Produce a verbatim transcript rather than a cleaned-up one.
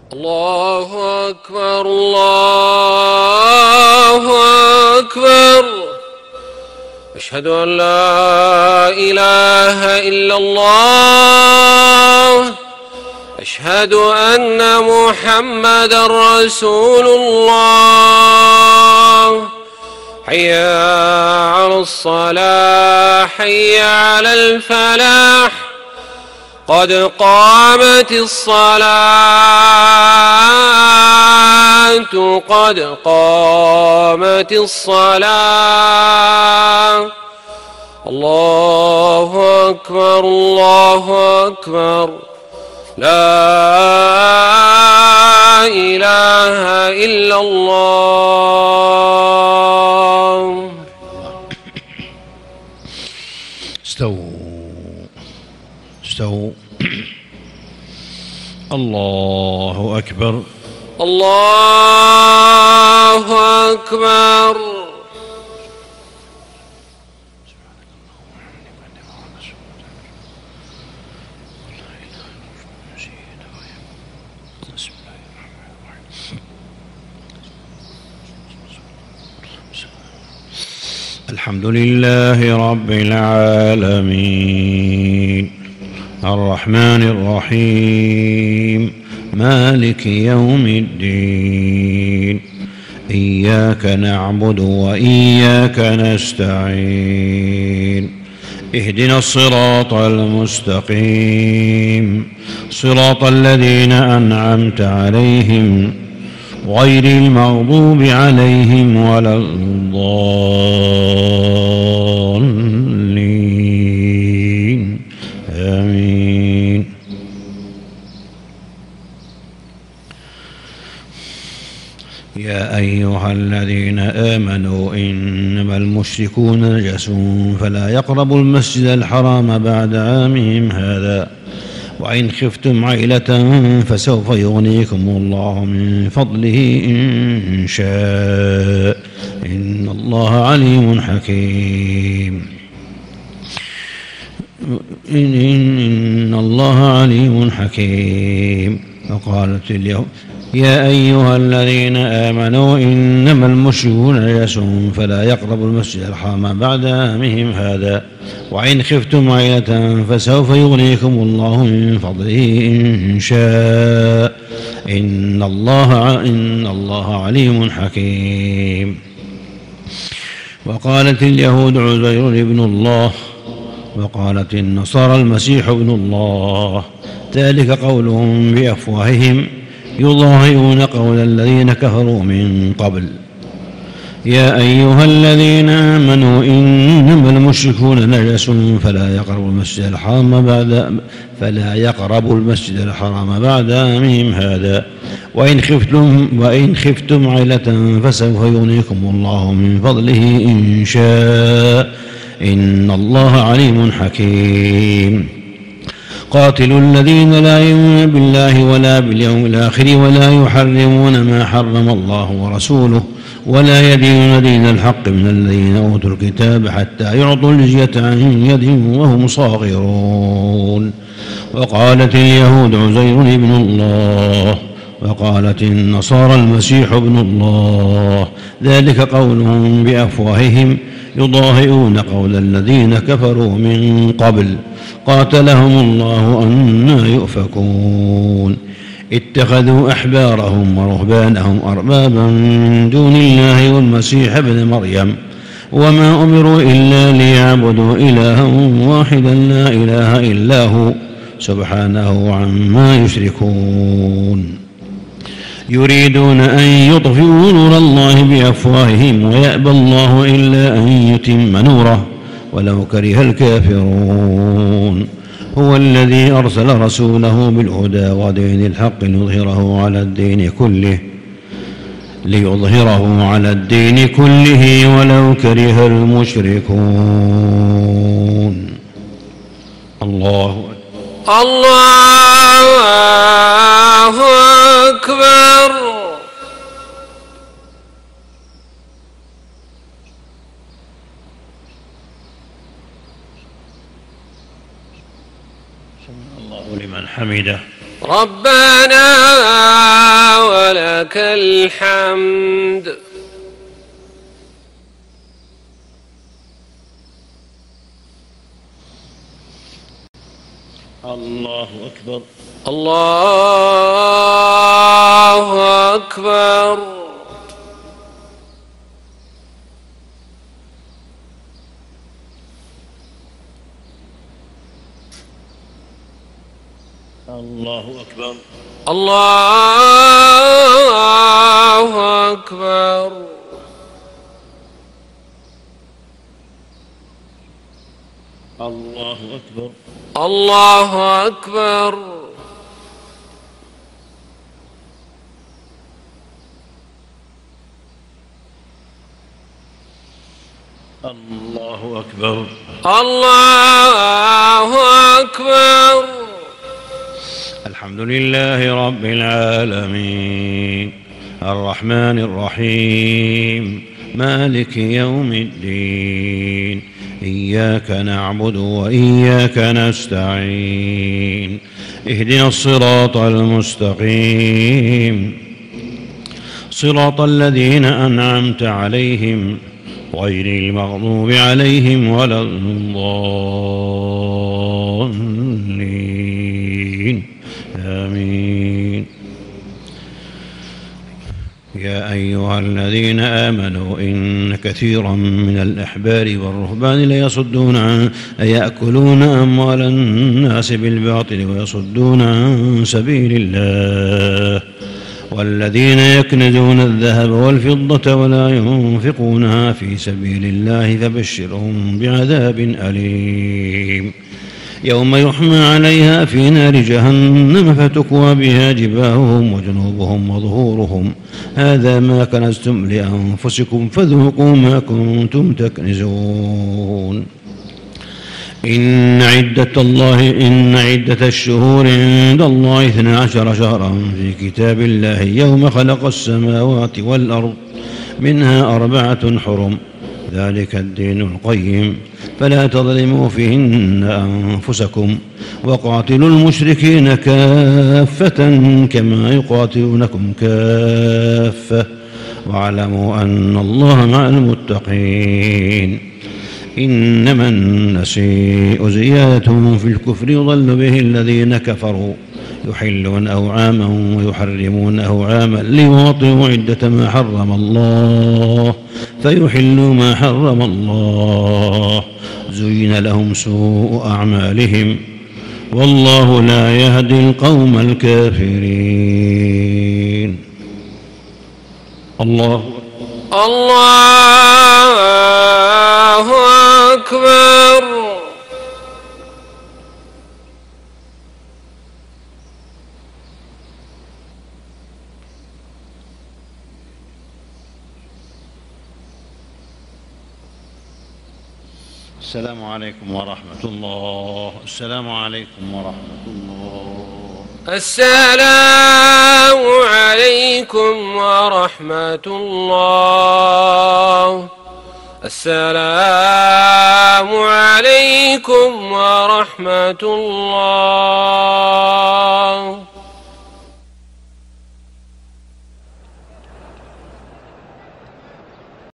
الله أكبر الله أكبر. أشهد أن لا إله إلا الله. أشهد أن محمدًا رسول الله. حي على الصلاة حي على الفلاح. قد قامت الصلاة قد قامت الصلاة. الله أكبر الله أكبر. لا إله إلا الله. استووا استووا. الله أكبر الله أكبر. الحمد لله رب العالمين الرحمن الرحيم مالك يوم الدين. إياك نعبد وإياك نستعين. اهدنا الصراط المستقيم صراط الذين أنعمت عليهم غير المغضوب عليهم ولا الضالين. آمين. يا أيها الذين آمنوا إنما المشركون نجس فلا يقربوا المسجد الحرام بعد عامهم هذا وإن خفتم عيلة فسوف يغنيكم الله من فضله إن شاء إن الله عليم حكيم. إن, إن الله عليم حكيم. وقالت اليهود يا أيها الذين آمنوا إنما المشركون نجس فلا يقربوا المسجد الحرام بعد عامهم هذا وإن خفتم عيلة فسوف يغنيكم الله من فضله إن شاء إن الله إن الله عليم حكيم. وقالت اليهود عزير ابن الله وقالت النصارى المسيح ابن الله ذلك قولهم بأفواههم يضاهئون قول الذين كفروا من قبل. يا أيها الذين آمنوا إنما المشركون نجس فلا يقربوا المسجد الحرام بعد فلا يقربوا المسجد الحرام بعد عامهم هذا وإن خفتم وإن خفتم عيلة فسوف يغنيكم الله من فضله إن شاء إن الله عليم حكيم. قاتلوا الذين لا يؤمنون بالله ولا باليوم الآخر ولا يحرمون ما حرم الله ورسوله ولا يدينون دين الحق من الذين أوتوا الكتاب حتى يعطوا الجزية عن يد وهم صاغرون. وقالت اليهود عزير ابن الله وقالت النصارى المسيح ابن الله ذلك قولهم بأفواههم يضاهئون قول الذين كفروا من قبل قاتلهم الله أنى يؤفكون. اتخذوا أحبارهم ورهبانهم أربابا من دون الله والمسيح ابن مريم وما أمروا إلا ليعبدوا إلها واحدا لا إله إلا هو سبحانه عما يشركون. يريدون أن يطفئوا نور الله بأفواههم ويأبى الله إلا أن يتم نوره ولو كره الكافرون. هو الذي أرسل رسوله بالهدى ودين الحق ليظهره على الدين كله ليظهره على الدين كله ولو كره المشركون. الله الله أكبر. الله لمن حمده. ربنا ولك الحمد. الله أكبر. الله أكبر. الله أكبر. الله أكبر. الله أكبر. الله أكبر. الله أكبر. الله أكبر. الحمد لله رب العالمين الرحمن الرحيم مالك يوم الدين إياك نعبد وإياك نستعين اهدنا الصراط المستقيم صراط الذين أنعمت عليهم غير المغضوب عليهم ولا الضالين آمين. يا أيها الذين آمنوا إن كثيرا من الأحبار والرهبان ليصدون عن يأكلون أموال الناس بالباطل ويصدون عن سبيل الله والذين يكنزون الذهب والفضة ولا ينفقونها في سبيل الله فبشرهم بعذاب أليم يوم يحمى عليها في نار جهنم فتكوى بها جباههم وجنوبهم وظهورهم هذا ما كنزتم لأنفسكم فذوقوا ما كنتم تكنزون. إن عدة الله إن عدة الشهور عند الله اثنا عشر شهرا في كتاب الله يوم خلق السماوات والأرض منها أربعة حرم ذلك الدين القيم فلا تظلموا فيهن أنفسكم وقاتلوا المشركين كافة كما يقاتلونكم كافة واعلموا أن الله مع المتقين. إنما النسيء زيادة في الكفر يضل به الذين كفروا يحلون أوعاما ويحرمون أوعاما ليواطئوا عدة ما حرم الله فيحلوا ما حرم الله زين لهم سوء أعمالهم والله لا يهدي القوم الكافرين. الله الله أكبر. السلام عليكم ورحمة الله. السلام عليكم ورحمة الله. السلام عليكم ورحمة الله. السلام عليكم ورحمة الله.